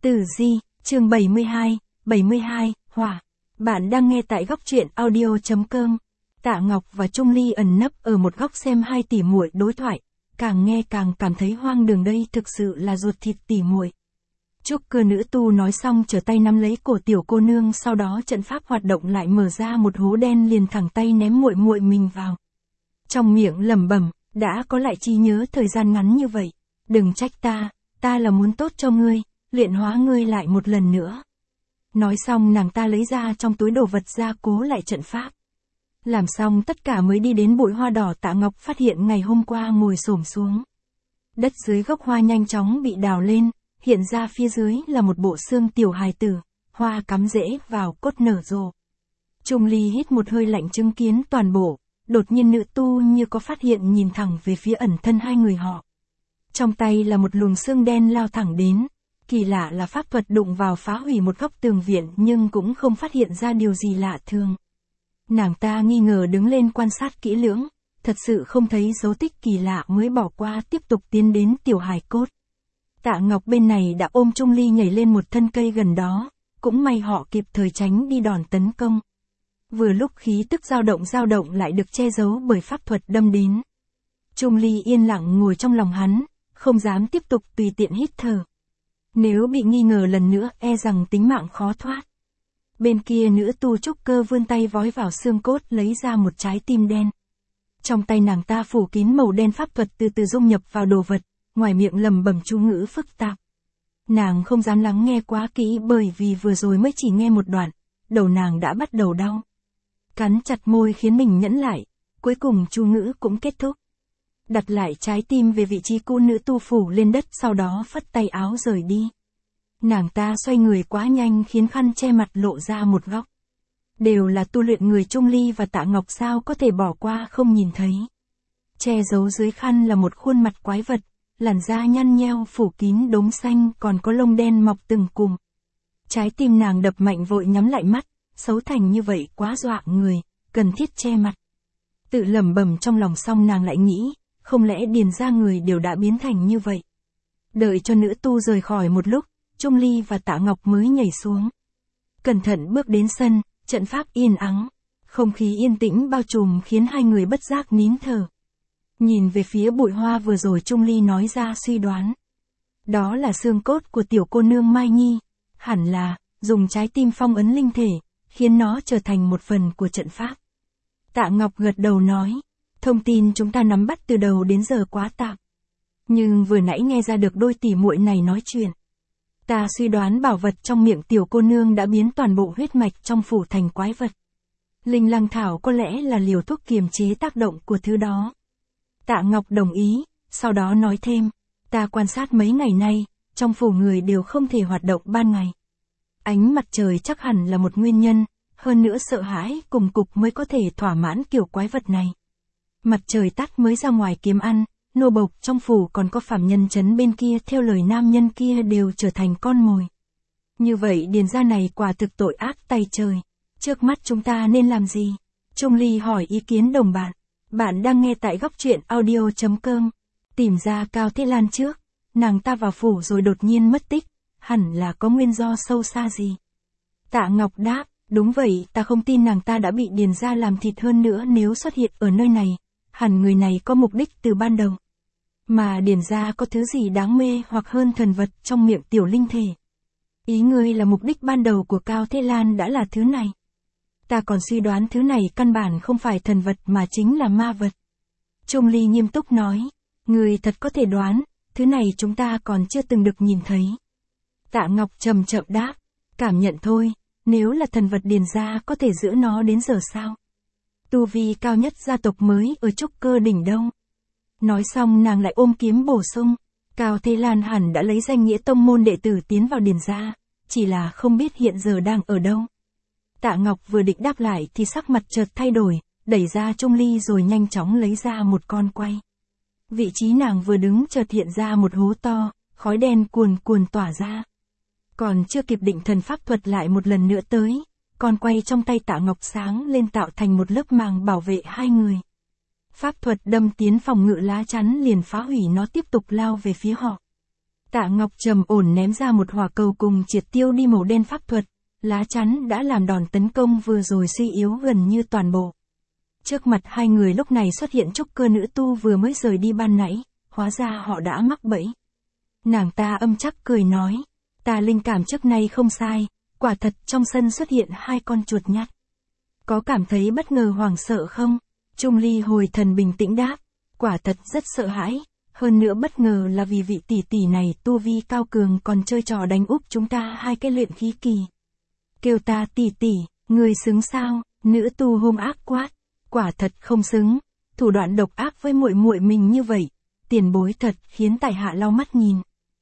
Tử Di, chương 72, Hỏa. Bạn đang nghe tại góc truyện audio.com. Tạ Ngọc và Trung Ly ẩn nấp ở một góc xem hai tỷ muội đối thoại, càng nghe càng cảm thấy hoang đường, đây thực sự là ruột thịt tỷ muội. Trúc Cơ nữ tu nói xong trở tay nắm lấy cổ tiểu cô nương, sau đó trận pháp hoạt động lại mở ra một hố đen, liền thẳng tay ném muội muội mình vào. Trong miệng lẩm bẩm, đã có lại trí nhớ thời gian ngắn như vậy, đừng trách ta là muốn tốt cho ngươi, luyện hóa ngươi lại một lần nữa. Nói xong nàng ta lấy ra trong túi đồ vật ra cố lại trận pháp. Làm xong tất cả mới đi đến bụi hoa đỏ. Tạ Ngọc phát hiện ngày hôm qua ngồi xổm xuống. Đất dưới gốc hoa nhanh chóng bị đào lên, hiện ra phía dưới là một bộ xương tiểu hài tử, hoa cắm rễ vào cốt nở rộ. Trung Ly hít một hơi lạnh chứng kiến toàn bộ, đột nhiên nữ tu như có phát hiện nhìn thẳng về phía ẩn thân hai người họ. Trong tay là một luồng xương đen lao thẳng đến. Kỳ lạ là pháp thuật đụng vào phá hủy một góc tường viện nhưng cũng không phát hiện ra điều gì lạ thường. Nàng ta nghi ngờ đứng lên quan sát kỹ lưỡng, thật sự không thấy dấu tích kỳ lạ mới bỏ qua, tiếp tục tiến đến tiểu hài cốt. Tạ Ngọc bên này đã ôm Trung Ly nhảy lên một thân cây gần đó, cũng may họ kịp thời tránh đi đòn tấn công. Vừa lúc khí tức dao động lại được che giấu bởi pháp thuật đâm đến. Trung Ly yên lặng ngồi trong lòng hắn, không dám tiếp tục tùy tiện hít thở. Nếu bị nghi ngờ lần nữa e rằng tính mạng khó thoát. Bên kia nữ tu Trúc Cơ vươn tay vói vào xương cốt lấy ra một trái tim đen. Trong tay nàng ta phủ kín màu đen, pháp thuật từ từ dung nhập vào đồ vật, ngoài miệng lẩm bẩm chú ngữ phức tạp. Nàng không dám lắng nghe quá kỹ bởi vì vừa rồi mới chỉ nghe một đoạn, đầu nàng đã bắt đầu đau. Cắn chặt môi khiến mình nhẫn lại, cuối cùng chú ngữ cũng kết thúc. Đặt lại trái tim về vị trí cũ, nữ tu phủ lên đất, sau đó phất tay áo rời đi. Nàng ta xoay người quá nhanh khiến khăn che mặt lộ ra một góc. Đều là tu luyện người, Trung Ly và Tạ Ngọc sao có thể bỏ qua không nhìn thấy. Che giấu dưới khăn là một khuôn mặt quái vật, làn da nhăn nheo phủ kín đốm xanh, còn có lông đen mọc từng cụm. Trái tim nàng đập mạnh, vội nhắm lại mắt, xấu thành như vậy quá dọa người, cần thiết che mặt. Tự lẩm bẩm trong lòng xong nàng lại nghĩ, không lẽ điền ra người đều đã biến thành như vậy. Đợi cho nữ tu rời khỏi một lúc, Trung Ly và Tạ Ngọc mới nhảy xuống. Cẩn thận bước đến sân, trận pháp yên ắng, không khí yên tĩnh bao trùm khiến hai người bất giác nín thở. Nhìn về phía bụi hoa vừa rồi, Trung Ly nói ra suy đoán. Đó là xương cốt của tiểu cô nương Mai Nhi, hẳn là dùng trái tim phong ấn linh thể, khiến nó trở thành một phần của trận pháp. Tạ Ngọc gật đầu nói, thông tin chúng ta nắm bắt từ đầu đến giờ quá tạm. Nhưng vừa nãy nghe ra được đôi tỷ muội này nói chuyện. Ta suy đoán bảo vật trong miệng tiểu cô nương đã biến toàn bộ huyết mạch trong phủ thành quái vật. Linh Lăng Thảo có lẽ là liều thuốc kiềm chế tác động của thứ đó. Tạ Ngọc đồng ý, sau đó nói thêm, ta quan sát mấy ngày nay, trong phủ người đều không thể hoạt động ban ngày. Ánh mặt trời chắc hẳn là một nguyên nhân, hơn nữa sợ hãi cùng cục mới có thể thỏa mãn kiểu quái vật này. Mặt trời tắt mới ra ngoài kiếm ăn, nô bộc trong phủ còn có phàm nhân trấn bên kia theo lời nam nhân kia đều trở thành con mồi. Như vậy điền gia này quả thực tội ác tay trời. Trước mắt chúng ta nên làm gì? Trung Ly hỏi ý kiến đồng bạn. Bạn đang nghe tại góc truyện audio.com. Tìm ra Cao Thế Lan trước. Nàng ta vào phủ rồi đột nhiên mất tích, hẳn là có nguyên do sâu xa gì. Tạ Ngọc đáp, đúng vậy, ta không tin nàng ta đã bị điền gia làm thịt, hơn nữa nếu xuất hiện ở nơi này, hẳn người này có mục đích từ ban đầu. Mà điền gia có thứ gì đáng mê hoặc hơn thần vật trong miệng tiểu linh thể. Ý ngươi là mục đích ban đầu của Cao Thế Lan đã là thứ này. Ta còn suy đoán thứ này căn bản không phải thần vật mà chính là ma vật. Trung Ly nghiêm túc nói, ngươi thật có thể đoán, thứ này chúng ta còn chưa từng được nhìn thấy. Tạ Ngọc chậm chậm đáp, cảm nhận thôi, nếu là thần vật điền gia có thể giữ nó đến giờ sao? Tu vi cao nhất gia tộc mới ở Trúc Cơ đỉnh đâu? Nói xong nàng lại ôm kiếm bổ sung, Cao Thế Lan hẳn đã lấy danh nghĩa tông môn đệ tử tiến vào điền gia, chỉ là không biết hiện giờ đang ở đâu. Tạ Ngọc vừa định đáp lại thì sắc mặt chợt thay đổi, đẩy ra Trung Ly rồi nhanh chóng lấy ra một con quay. Vị trí nàng vừa đứng chợt hiện ra một hố to, khói đen cuồn cuồn tỏa ra. Còn chưa kịp định thần, pháp thuật lại một lần nữa tới, con quay trong tay Tạ Ngọc sáng lên tạo thành một lớp màng bảo vệ hai người. Pháp thuật đâm tiến phòng ngự lá chắn liền phá hủy nó, tiếp tục lao về phía họ. Tạ Ngọc trầm ổn ném ra một hỏa cầu cùng triệt tiêu đi màu đen pháp thuật, lá chắn đã làm đòn tấn công vừa rồi suy yếu gần như toàn bộ. Trước mặt hai người lúc này xuất hiện trúc cơ nữ tu vừa mới rời đi ban nãy, hóa ra họ đã mắc bẫy. Nàng ta âm chắc cười nói, ta linh cảm trước nay không sai, quả thật trong sân xuất hiện hai con chuột nhắt. Có cảm thấy bất ngờ hoảng sợ không? Trung Ly hồi thần bình tĩnh đáp, quả thật rất sợ hãi, hơn nữa bất ngờ là vì vị tỷ tỷ này tu vi cao cường còn chơi trò đánh úp chúng ta hai cái luyện khí kỳ. Kêu ta tỷ tỷ, người xứng sao? Nữ tu hung ác quát, quả thật không xứng, thủ đoạn độc ác với muội muội mình như vậy, tiền bối thật khiến tại hạ lau mắt nhìn.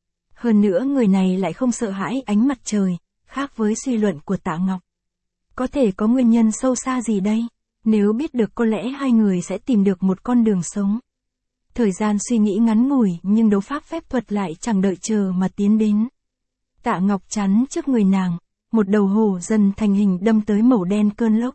Hơn nữa người này lại không sợ hãi ánh mặt trời, khác với suy luận của Tạ Ngọc. Có thể có nguyên nhân sâu xa gì đây? Nếu biết được có lẽ hai người sẽ tìm được một con đường sống. Thời gian suy nghĩ ngắn ngủi nhưng đấu pháp phép thuật lại chẳng đợi chờ mà tiến đến. Tạ Ngọc chắn trước người nàng, một đầu hổ dần thành hình đâm tới màu đen cơn lốc.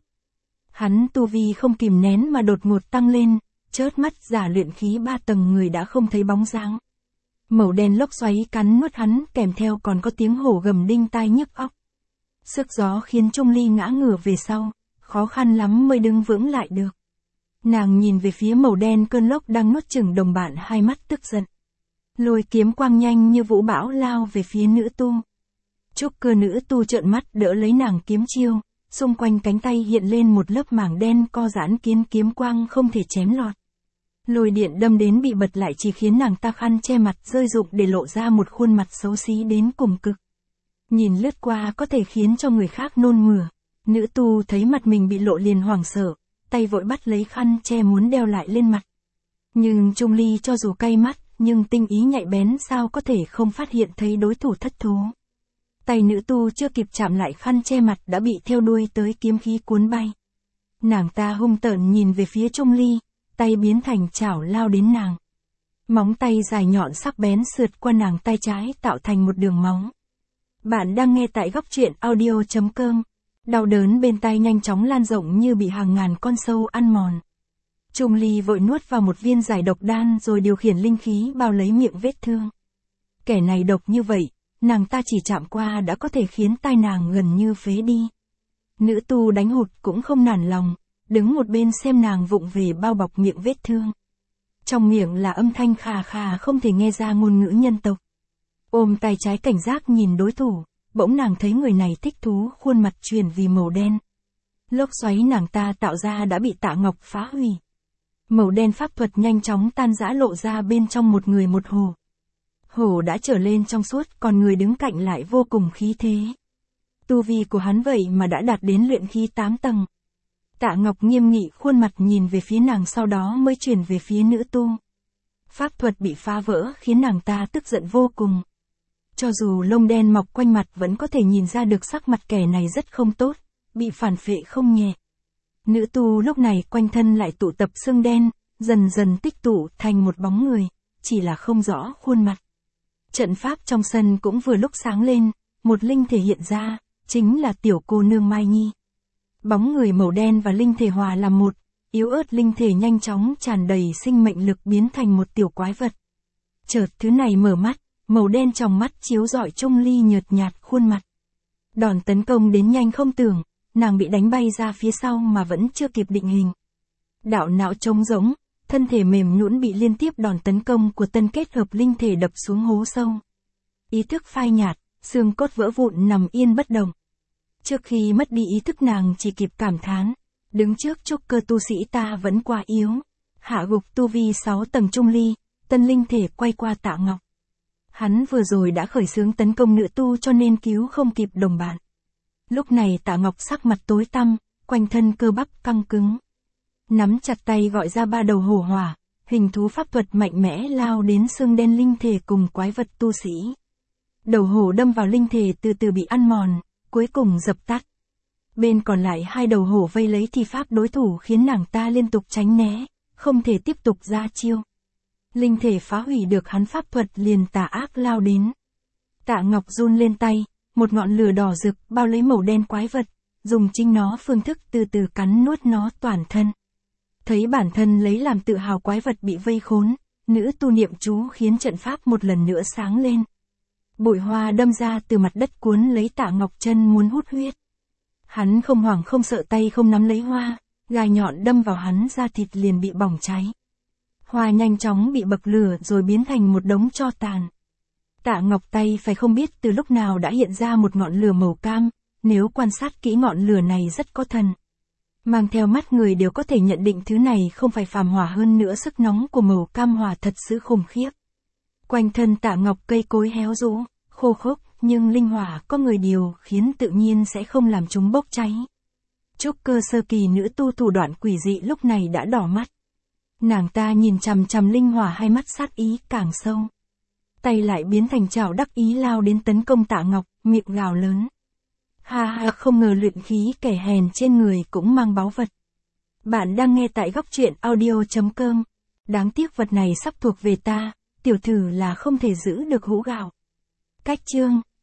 Hắn tu vi không kìm nén mà đột ngột tăng lên, chớp mắt giả luyện khí 3 tầng người đã không thấy bóng dáng. Màu đen lốc xoáy cắn nuốt hắn kèm theo còn có tiếng hổ gầm đinh tai nhức óc. Sức gió khiến Trung Ly ngã ngửa về sau, khó khăn lắm mới đứng vững lại được. Nàng nhìn về phía màu đen cơn lốc đang nuốt chửng đồng bạn, hai mắt tức giận. Lôi kiếm quang nhanh như vũ bão lao về phía nữ tu. Trúc cơ nữ tu trợn mắt đỡ lấy nàng kiếm chiêu, xung quanh cánh tay hiện lên một lớp mảng đen co giãn khiến kiếm quang không thể chém lọt. Lôi điện đâm đến bị bật lại chỉ khiến nàng ta khăn che mặt rơi rụng để lộ ra một khuôn mặt xấu xí đến cùng cực. Nhìn lướt qua có thể khiến cho người khác nôn mửa. Nữ tu thấy mặt mình bị lộ liền hoảng sợ, tay vội bắt lấy khăn che muốn đeo lại lên mặt. Nhưng Trung Ly cho dù cay mắt, nhưng tinh ý nhạy bén sao có thể không phát hiện thấy đối thủ thất thố. Tay nữ tu chưa kịp chạm lại khăn che mặt đã bị theo đuôi tới kiếm khí cuốn bay. Nàng ta hung tợn nhìn về phía Trung Ly, tay biến thành chảo lao đến nàng. Móng tay dài nhọn sắc bén sượt qua nàng tay trái tạo thành một đường máu. Bạn đang nghe tại Góc Truyện Audio.com. Đau đớn bên tai nhanh chóng lan rộng như bị hàng ngàn con sâu ăn mòn. Trung Ly vội nuốt vào một viên giải độc đan rồi điều khiển linh khí bao lấy miệng vết thương. Kẻ này độc như vậy, nàng ta chỉ chạm qua đã có thể khiến tai nàng gần như phế đi. Nữ tu đánh hụt cũng không nản lòng, đứng một bên xem nàng vụng về bao bọc miệng vết thương. Trong miệng là âm thanh khà khà không thể nghe ra ngôn ngữ nhân tộc. Ôm tay trái cảnh giác nhìn đối thủ, bỗng nàng thấy người này thích thú, khuôn mặt chuyển vì màu đen. Lốc xoáy nàng ta tạo ra đã bị Tạ Ngọc phá hủy. Màu đen pháp thuật nhanh chóng tan rã lộ ra bên trong một người một hổ. Hổ đã trở lên trong suốt, còn người đứng cạnh lại vô cùng khí thế. Tu vi của hắn vậy mà đã đạt đến luyện khí 8 tầng. Tạ Ngọc nghiêm nghị khuôn mặt nhìn về phía nàng, sau đó mới chuyển về phía nữ tu. Pháp thuật bị phá vỡ khiến nàng ta tức giận vô cùng. Cho dù lông đen mọc quanh mặt vẫn có thể nhìn ra được sắc mặt kẻ này rất không tốt, bị phản phệ không nhẹ. Nữ tu lúc này quanh thân lại tụ tập xương đen, dần dần tích tụ thành một bóng người, chỉ là không rõ khuôn mặt. Trận pháp trong sân cũng vừa lúc sáng lên, một linh thể hiện ra, chính là tiểu cô nương Mai Nhi. Bóng người màu đen và linh thể hòa làm một, yếu ớt linh thể nhanh chóng tràn đầy sinh mệnh lực biến thành một tiểu quái vật. Chợt thứ này mở mắt, màu đen trong mắt chiếu rọi Trung Ly nhợt nhạt khuôn mặt. Đòn tấn công đến nhanh không tưởng, nàng bị đánh bay ra phía sau mà vẫn chưa kịp định hình. Đạo não trống rỗng, thân thể mềm nhũn bị liên tiếp đòn tấn công của tân kết hợp linh thể đập xuống hố sâu. Ý thức phai nhạt, xương cốt vỡ vụn nằm yên bất động. Trước khi mất đi ý thức nàng chỉ kịp cảm thán, đứng trước trúc cơ tu sĩ ta vẫn quá yếu. Hạ gục tu vi 6 tầng Trung Ly, tân linh thể quay qua Tạ Ngọc. Hắn vừa rồi đã khởi xướng tấn công nữ tu cho nên cứu không kịp đồng bạn. Lúc này Tạ Ngọc sắc mặt tối tăm, quanh thân cơ bắp căng cứng. Nắm chặt tay gọi ra 3 đầu hổ hỏa, hình thú pháp thuật mạnh mẽ lao đến xương đen linh thể cùng quái vật tu sĩ. Đầu hổ đâm vào linh thể từ từ bị ăn mòn, cuối cùng dập tắt. Bên còn lại 2 đầu hổ vây lấy thi pháp đối thủ khiến nàng ta liên tục tránh né, không thể tiếp tục ra chiêu. Linh thể phá hủy được hắn pháp thuật liền tà ác lao đến. Tạ Ngọc run lên tay, một ngọn lửa đỏ rực bao lấy màu đen quái vật, dùng chính nó phương thức từ từ cắn nuốt nó toàn thân. Thấy bản thân lấy làm tự hào quái vật bị vây khốn, nữ tu niệm chú khiến trận pháp một lần nữa sáng lên, Bụi hoa đâm ra từ mặt đất cuốn lấy Tạ Ngọc chân muốn hút huyết. Hắn không hoảng không sợ tay không nắm lấy hoa, gai nhọn đâm vào hắn da thịt liền bị bỏng cháy. Hoa nhanh chóng bị bậc lửa rồi biến thành một đống tro tàn. Tạ Ngọc tay phải không biết từ lúc nào đã hiện ra một ngọn lửa màu cam, nếu quan sát kỹ ngọn lửa này rất có thần. Mang theo mắt người đều có thể nhận định thứ này không phải phàm hỏa, hơn nữa sức nóng của màu cam hỏa thật sự khủng khiếp. Quanh thân Tạ Ngọc cây cối héo rũ, khô khốc, nhưng linh hỏa có người điều khiến tự nhiên sẽ không làm chúng bốc cháy. Trúc cơ sơ kỳ nữ tu thủ đoạn quỷ dị lúc này đã đỏ mắt. Nàng ta nhìn chằm chằm linh hỏa, hai mắt sát ý càng sâu. Tay lại biến thành chảo đắc ý lao đến tấn công Tạ Ngọc, miệng gào lớn. Ha ha, không ngờ luyện khí kẻ hèn trên người cũng mang báu vật. Bạn đang nghe tại góc truyện audio.com. Đáng tiếc vật này sắp thuộc về ta, tiểu thử là không thể giữ được hũ gạo. Cách chương